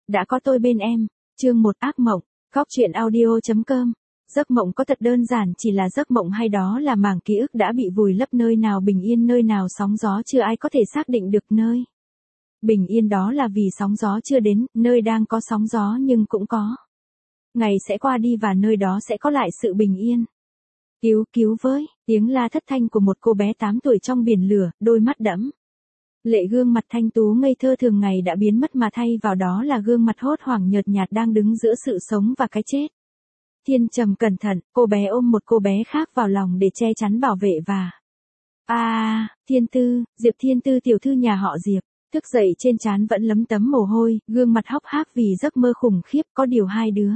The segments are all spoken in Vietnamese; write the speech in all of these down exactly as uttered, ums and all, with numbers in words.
đã có tôi bên em. Chương một ác mộng, Góc truyện audio chấm com. Giấc mộng có thật đơn giản chỉ là giấc mộng hay đó là mảng ký ức đã bị vùi lấp, nơi nào bình yên nơi nào sóng gió chưa ai có thể xác định được nơi. Bình yên đó là vì sóng gió chưa đến, nơi đang có sóng gió nhưng cũng có. Ngày sẽ qua đi và nơi đó sẽ có lại sự bình yên. Cứu cứu với, tiếng la thất thanh của một cô bé tám tuổi trong biển lửa, đôi mắt đẫm lệ, gương mặt thanh tú ngây thơ thường ngày đã biến mất mà thay vào đó là gương mặt hốt hoảng nhợt nhạt đang đứng giữa sự sống và cái chết. Thiên Trầm cẩn thận, cô bé ôm một cô bé khác vào lòng để che chắn bảo vệ và... A, à, Thiên Tư, Diệp Thiên Tư tiểu thư nhà họ Diệp, thức dậy trên trán vẫn lấm tấm mồ hôi, gương mặt hốc hác vì giấc mơ khủng khiếp, có điều hai đứa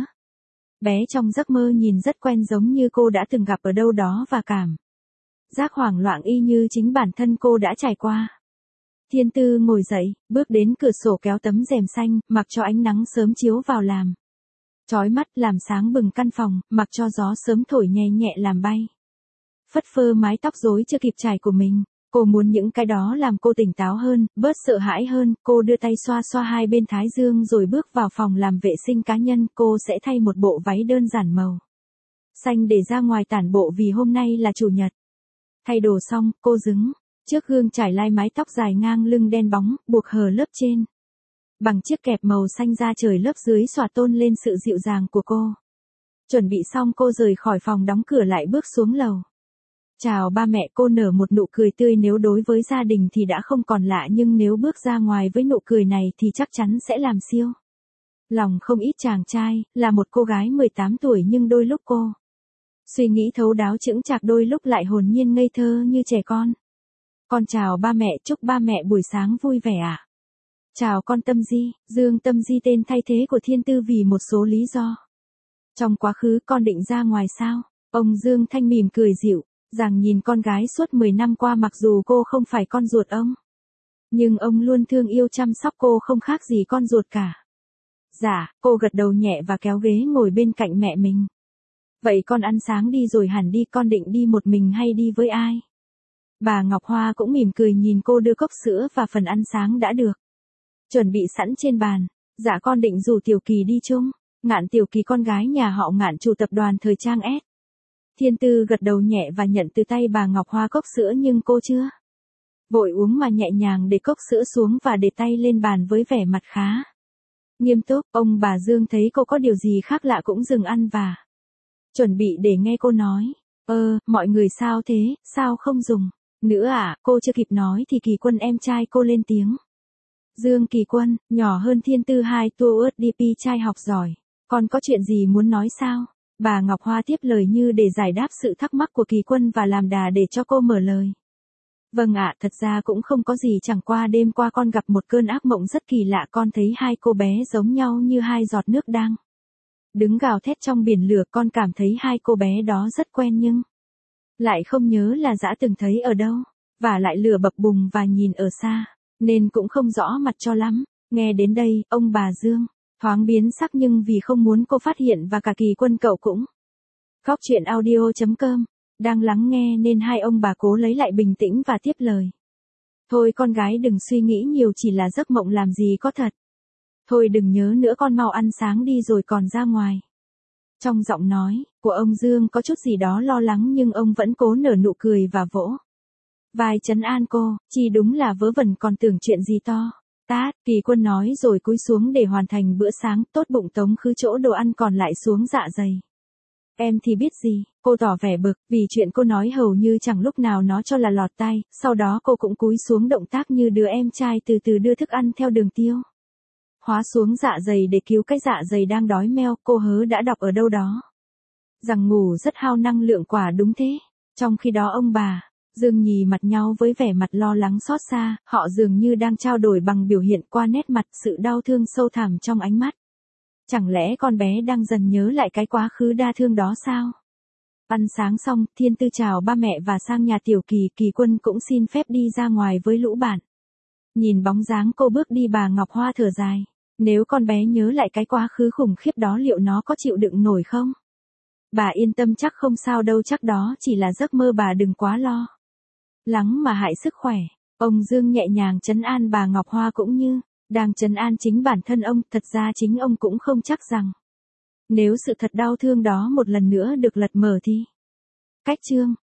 bé trong giấc mơ nhìn rất quen, giống như cô đã từng gặp ở đâu đó và cảm giác hoảng loạn y như chính bản thân cô đã trải qua. Thiên Tư ngồi dậy, bước đến cửa sổ kéo tấm rèm xanh, mặc cho ánh nắng sớm chiếu vào làm chói mắt, làm sáng bừng căn phòng, mặc cho gió sớm thổi nhẹ nhẹ làm bay phất phơ mái tóc rối chưa kịp trải của mình. Cô muốn những cái đó làm cô tỉnh táo hơn, bớt sợ hãi hơn. Cô đưa tay xoa xoa hai bên thái dương rồi bước vào phòng làm vệ sinh cá nhân. Cô sẽ thay một bộ váy đơn giản màu xanh để ra ngoài tản bộ vì hôm nay là chủ nhật. Thay đồ xong, cô đứng trước gương trải lai mái tóc dài ngang lưng đen bóng, buộc hở lớp trên bằng chiếc kẹp màu xanh da trời, lớp dưới xòa tôn lên sự dịu dàng của cô. Chuẩn bị xong cô rời khỏi phòng, đóng cửa lại, bước xuống lầu. Chào ba mẹ, cô nở một nụ cười tươi, nếu đối với gia đình thì đã không còn lạ, nhưng nếu bước ra ngoài với nụ cười này thì chắc chắn sẽ làm siêu lòng không ít chàng trai. Là một cô gái mười tám tuổi nhưng đôi lúc cô suy nghĩ thấu đáo chững chạc, đôi lúc lại hồn nhiên ngây thơ như trẻ con. Con chào ba mẹ, chúc ba mẹ buổi sáng vui vẻ ạ. À? Chào con Tâm Di. Dương Tâm Di tên thay thế của Thiên Tư vì một số lý do. Trong quá khứ con định ra ngoài sao? Ông Dương Thanh mỉm cười dịu dàng nhìn con gái suốt mười năm qua, mặc dù cô không phải con ruột ông, nhưng ông luôn thương yêu chăm sóc cô không khác gì con ruột cả. Dạ, cô gật đầu nhẹ và kéo ghế ngồi bên cạnh mẹ mình. Vậy con ăn sáng đi rồi hẳn đi, con định đi một mình hay đi với ai? Bà Ngọc Hoa cũng mỉm cười nhìn cô đưa cốc sữa và phần ăn sáng đã được chuẩn bị sẵn trên bàn. Dạ con định rủ Tiểu Kỳ đi chung. Ngạn Tiểu Kỳ con gái nhà họ Ngạn, chủ tập đoàn thời trang S. Thiên Tư gật đầu nhẹ và nhận từ tay bà Ngọc Hoa cốc sữa, nhưng cô chưa vội uống mà nhẹ nhàng để cốc sữa xuống và để tay lên bàn với vẻ mặt khá nghiêm túc. Ông bà Dương thấy cô có điều gì khác lạ cũng dừng ăn và chuẩn bị để nghe cô nói. Ơ, mọi người sao thế, sao không dùng nữa à? Cô chưa kịp nói thì Kỳ Quân em trai cô lên tiếng. Dương Kỳ Quân, nhỏ hơn Thiên Tư hai tuổi, đê pê trai học giỏi. Con có chuyện gì muốn nói sao? Bà Ngọc Hoa tiếp lời như để giải đáp sự thắc mắc của Kỳ Quân và làm đà để cho cô mở lời. Vâng ạ, thật ra cũng không có gì, chẳng qua đêm qua con gặp một cơn ác mộng rất kỳ lạ. Con thấy hai cô bé giống nhau như hai giọt nước đang đứng gào thét trong biển lửa. Con cảm thấy hai cô bé đó rất quen nhưng lại không nhớ là đã từng thấy ở đâu. Và lại lửa bập bùng và nhìn ở xa, nên cũng không rõ mặt cho lắm. Nghe đến đây, ông bà Dương thoáng biến sắc, nhưng vì không muốn cô phát hiện và cả Kỳ Quân cậu cũng. Góc truyện audio chấm com đang lắng nghe nên hai ông bà cố lấy lại bình tĩnh và tiếp lời. Thôi con gái đừng suy nghĩ nhiều, chỉ là giấc mộng làm gì có thật. Thôi đừng nhớ nữa, con mau ăn sáng đi rồi còn ra ngoài. Trong giọng nói của ông Dương có chút gì đó lo lắng, nhưng ông vẫn cố nở nụ cười và vỗ vai trấn an cô. Chỉ đúng là vớ vẩn, còn tưởng chuyện gì to tát. Kỳ Quân nói rồi cúi xuống để hoàn thành bữa sáng. Tốt bụng tống khứ chỗ đồ ăn còn lại xuống dạ dày. Em thì biết gì, cô tỏ vẻ bực vì chuyện cô nói hầu như chẳng lúc nào nó cho là lọt tai. Sau đó cô cũng cúi xuống, động tác như đứa em trai từ từ đưa thức ăn theo đường tiêu hóa xuống dạ dày để cứu cái dạ dày đang đói meo. Cô hớ đã đọc ở đâu đó rằng ngủ rất hao năng lượng, quả đúng thế. Trong khi đó ông bà Dương nhì mặt nhau với vẻ mặt lo lắng xót xa, họ dường như đang trao đổi bằng biểu hiện qua nét mặt sự đau thương sâu thẳm trong ánh mắt. Chẳng lẽ con bé đang dần nhớ lại cái quá khứ đa thương đó sao? Ăn sáng xong, Thiên Tư chào ba mẹ và sang nhà Tiểu Kỳ. Kỳ Quân cũng xin phép đi ra ngoài với lũ bạn. Nhìn bóng dáng cô bước đi, bà Ngọc Hoa thở dài. Nếu con bé nhớ lại cái quá khứ khủng khiếp đó, liệu nó có chịu đựng nổi không? Bà yên tâm, chắc không sao đâu, chắc đó chỉ là giấc mơ, bà đừng quá lo lắng mà hại sức khỏe. Ông Dương nhẹ nhàng trấn an bà Ngọc Hoa cũng như đang trấn an chính bản thân ông, thật ra chính ông cũng không chắc rằng. Nếu sự thật đau thương đó một lần nữa được lật mở thì. Cách chương